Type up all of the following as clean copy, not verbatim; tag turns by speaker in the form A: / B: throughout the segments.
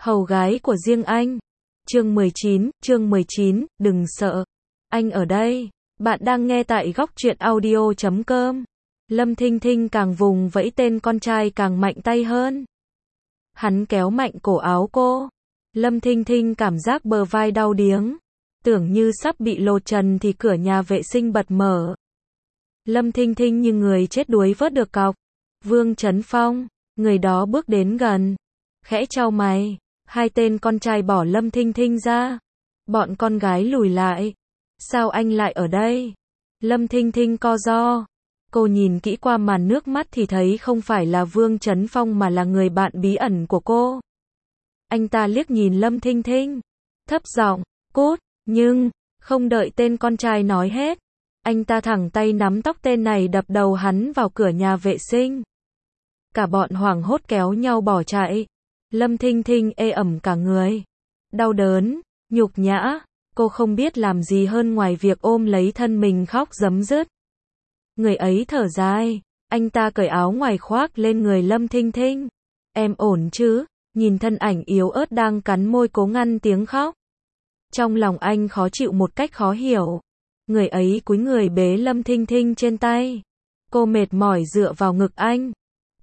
A: Hầu gái của riêng anh. Chương 19, đừng sợ. Anh ở đây. Bạn đang nghe tại góc truyện audio.com. Lâm Thinh Thinh càng vùng vẫy, tên con trai càng mạnh tay hơn. Hắn kéo mạnh cổ áo cô. Lâm Thinh Thinh cảm giác bờ vai đau điếng. Tưởng như sắp bị lột trần thì cửa nhà vệ sinh bật mở. Lâm Thinh Thinh như người chết đuối vớt được cọc. Vương Chấn Phong, người đó bước đến gần. Khẽ chau mày. Hai tên con trai bỏ Lâm Thinh Thinh ra. Bọn con gái lùi lại. Sao anh lại ở đây? Lâm Thinh Thinh co ro. Cô nhìn kỹ qua màn nước mắt thì thấy không phải là Vương Chấn Phong mà là người bạn bí ẩn của cô. Anh ta liếc nhìn Lâm Thinh Thinh. Thấp giọng, cút, nhưng, không đợi tên con trai nói hết. Anh ta thẳng tay nắm tóc tên này đập đầu hắn vào cửa nhà vệ sinh. Cả bọn hoảng hốt kéo nhau bỏ chạy. Lâm Thinh Thinh ê ẩm cả người. Đau đớn, nhục nhã, cô không biết làm gì hơn ngoài việc ôm lấy thân mình khóc rấm rứt. Người ấy thở dài, anh ta cởi áo ngoài khoác lên người Lâm Thinh Thinh. Em ổn chứ? Nhìn thân ảnh yếu ớt đang cắn môi cố ngăn tiếng khóc. Trong lòng anh khó chịu một cách khó hiểu. Người ấy cúi người bế Lâm Thinh Thinh trên tay. Cô mệt mỏi dựa vào ngực anh.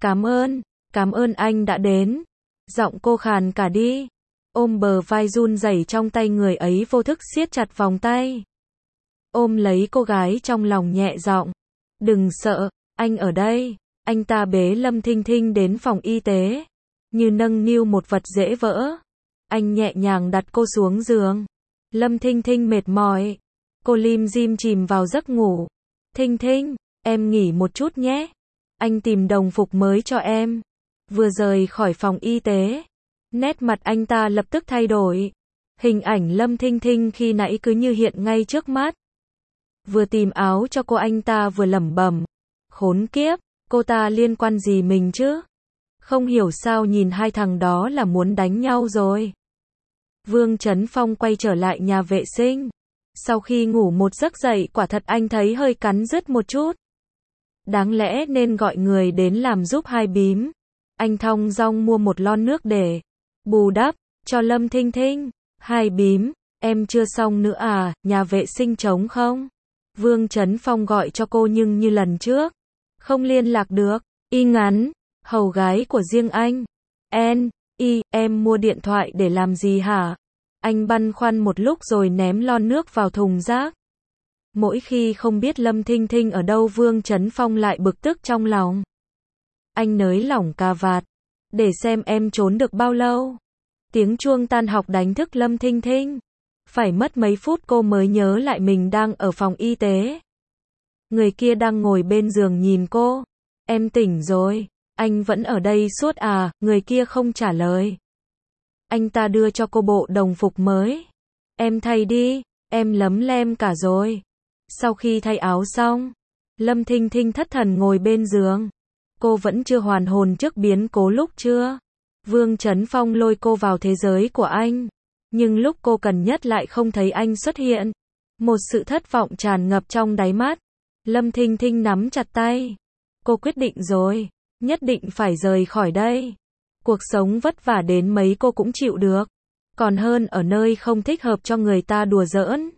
A: Cảm ơn anh đã đến. Giọng cô khàn cả đi. Ôm bờ vai run rẩy trong tay, người ấy vô thức siết chặt vòng tay. Ôm lấy cô gái trong lòng nhẹ giọng. Đừng sợ, anh ở đây. Anh ta bế Lâm Thinh Thinh đến phòng y tế. Như nâng niu một vật dễ vỡ. Anh nhẹ nhàng đặt cô xuống giường. Lâm Thinh Thinh mệt mỏi. Cô lim dim chìm vào giấc ngủ. Thinh Thinh, em nghỉ một chút nhé. Anh tìm đồng phục mới cho em. Vừa rời khỏi phòng y tế, nét mặt anh ta lập tức thay đổi. Hình ảnh Lâm Thinh Thinh khi nãy cứ như hiện ngay trước mắt. Vừa tìm áo cho cô, anh ta vừa lẩm bẩm. Khốn kiếp, cô ta liên quan gì mình chứ? Không hiểu sao nhìn hai thằng đó là muốn đánh nhau rồi. Vương Chấn Phong quay trở lại nhà vệ sinh. Sau khi ngủ một giấc dậy, quả thật anh thấy hơi cắn rứt một chút. Đáng lẽ nên gọi người đến làm giúp hai bím. Anh thong dong mua một lon nước để bù đắp cho Lâm Thinh Thinh. Hai bím, em chưa xong nữa à, nhà vệ sinh trống không? Vương Chấn Phong gọi cho cô nhưng như lần trước, không liên lạc được. Y ngắn, hầu gái của riêng anh. Em mua điện thoại để làm gì hả? Anh băn khoăn một lúc rồi ném lon nước vào thùng rác. Mỗi khi không biết Lâm Thinh Thinh ở đâu, Vương Chấn Phong lại bực tức trong lòng. Anh nới lỏng cà vạt, để xem em trốn được bao lâu. Tiếng chuông tan học đánh thức Lâm Thinh Thinh. Phải mất mấy phút cô mới nhớ lại mình đang ở phòng y tế. Người kia đang ngồi bên giường nhìn cô. Em tỉnh rồi, anh vẫn ở đây suốt à? Người kia không trả lời. Anh ta đưa cho cô bộ đồng phục mới. Em thay đi, em lấm lem cả rồi. Sau khi thay áo xong, Lâm Thinh Thinh thất thần ngồi bên giường. Cô vẫn chưa hoàn hồn trước biến cố lúc trưa. Vương Chấn Phong lôi cô vào thế giới của anh. Nhưng lúc cô cần nhất lại không thấy anh xuất hiện. Một sự thất vọng tràn ngập trong đáy mắt. Lâm Thinh Thinh nắm chặt tay. Cô quyết định rồi, nhất định phải rời khỏi đây. Cuộc sống vất vả đến mấy cô cũng chịu được. Còn hơn ở nơi không thích hợp cho người ta đùa giỡn.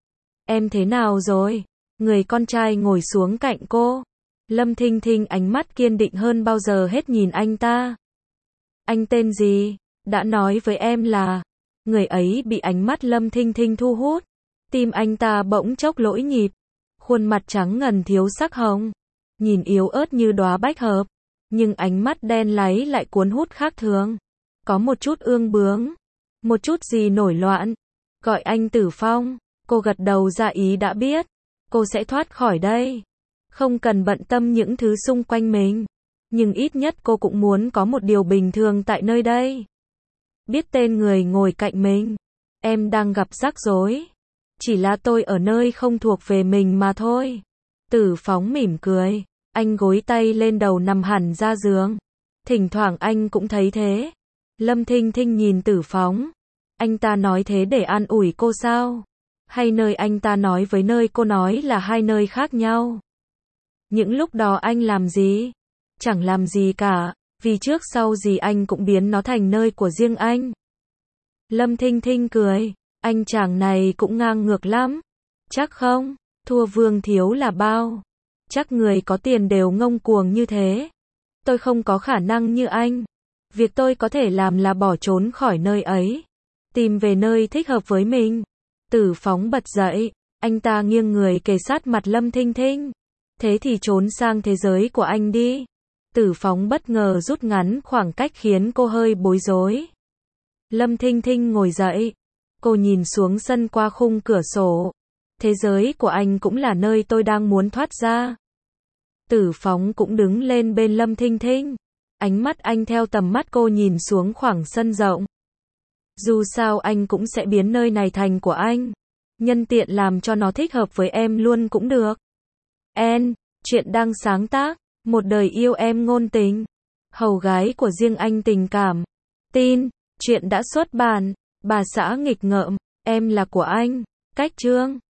A: Em thế nào rồi? Người con trai ngồi xuống cạnh cô. Lâm Thinh Thinh ánh mắt kiên định hơn bao giờ hết nhìn anh ta. Anh tên gì? Đã nói với em là. Người ấy bị ánh mắt Lâm Thinh Thinh thu hút. Tim anh ta bỗng chốc lỗi nhịp. Khuôn mặt trắng ngần thiếu sắc hồng. Nhìn yếu ớt như đóa bách hợp. Nhưng ánh mắt đen láy lại cuốn hút khác thường. Có một chút ương bướng. Một chút gì nổi loạn. Gọi anh Tử Phong. Cô gật đầu ra ý đã biết. Cô sẽ thoát khỏi đây. Không cần bận tâm những thứ xung quanh mình. Nhưng ít nhất cô cũng muốn có một điều bình thường tại nơi đây. Biết tên người ngồi cạnh mình. Em đang gặp rắc rối. Chỉ là tôi ở nơi không thuộc về mình mà thôi. Tử Phong mỉm cười. Anh gối tay lên đầu nằm hẳn ra giường. Thỉnh thoảng anh cũng thấy thế. Lâm Thinh Thinh nhìn Tử Phong. Anh ta nói thế để an ủi cô sao? Hay nơi anh ta nói với nơi cô nói là hai nơi khác nhau? Những lúc đó anh làm gì? Chẳng làm gì cả. Vì trước sau gì anh cũng biến nó thành nơi của riêng anh. Lâm Thinh Thinh cười. Anh chàng này cũng ngang ngược lắm. Chắc không? Thua Vương Thiếu là bao? Chắc người có tiền đều ngông cuồng như thế. Tôi không có khả năng như anh. Việc tôi có thể làm là bỏ trốn khỏi nơi ấy. Tìm về nơi thích hợp với mình. Tử Phóng bật dậy. Anh ta nghiêng người kề sát mặt Lâm Thinh Thinh. Thế thì trốn sang thế giới của anh đi. Tử Phóng bất ngờ rút ngắn khoảng cách khiến cô hơi bối rối. Lâm Thinh Thinh ngồi dậy. Cô nhìn xuống sân qua khung cửa sổ. Thế giới của anh cũng là nơi tôi đang muốn thoát ra. Tử Phóng cũng đứng lên bên Lâm Thinh Thinh. Ánh mắt anh theo tầm mắt cô nhìn xuống khoảng sân rộng. Dù sao anh cũng sẽ biến nơi này thành của anh. Nhân tiện làm cho nó thích hợp với em luôn cũng được. Chuyện đang sáng tác. Một đời yêu em ngôn tình. Hầu gái của riêng anh tình cảm. Tin. Chuyện đã xuất bản. Bà xã nghịch ngợm. Em là của anh. Cách chương.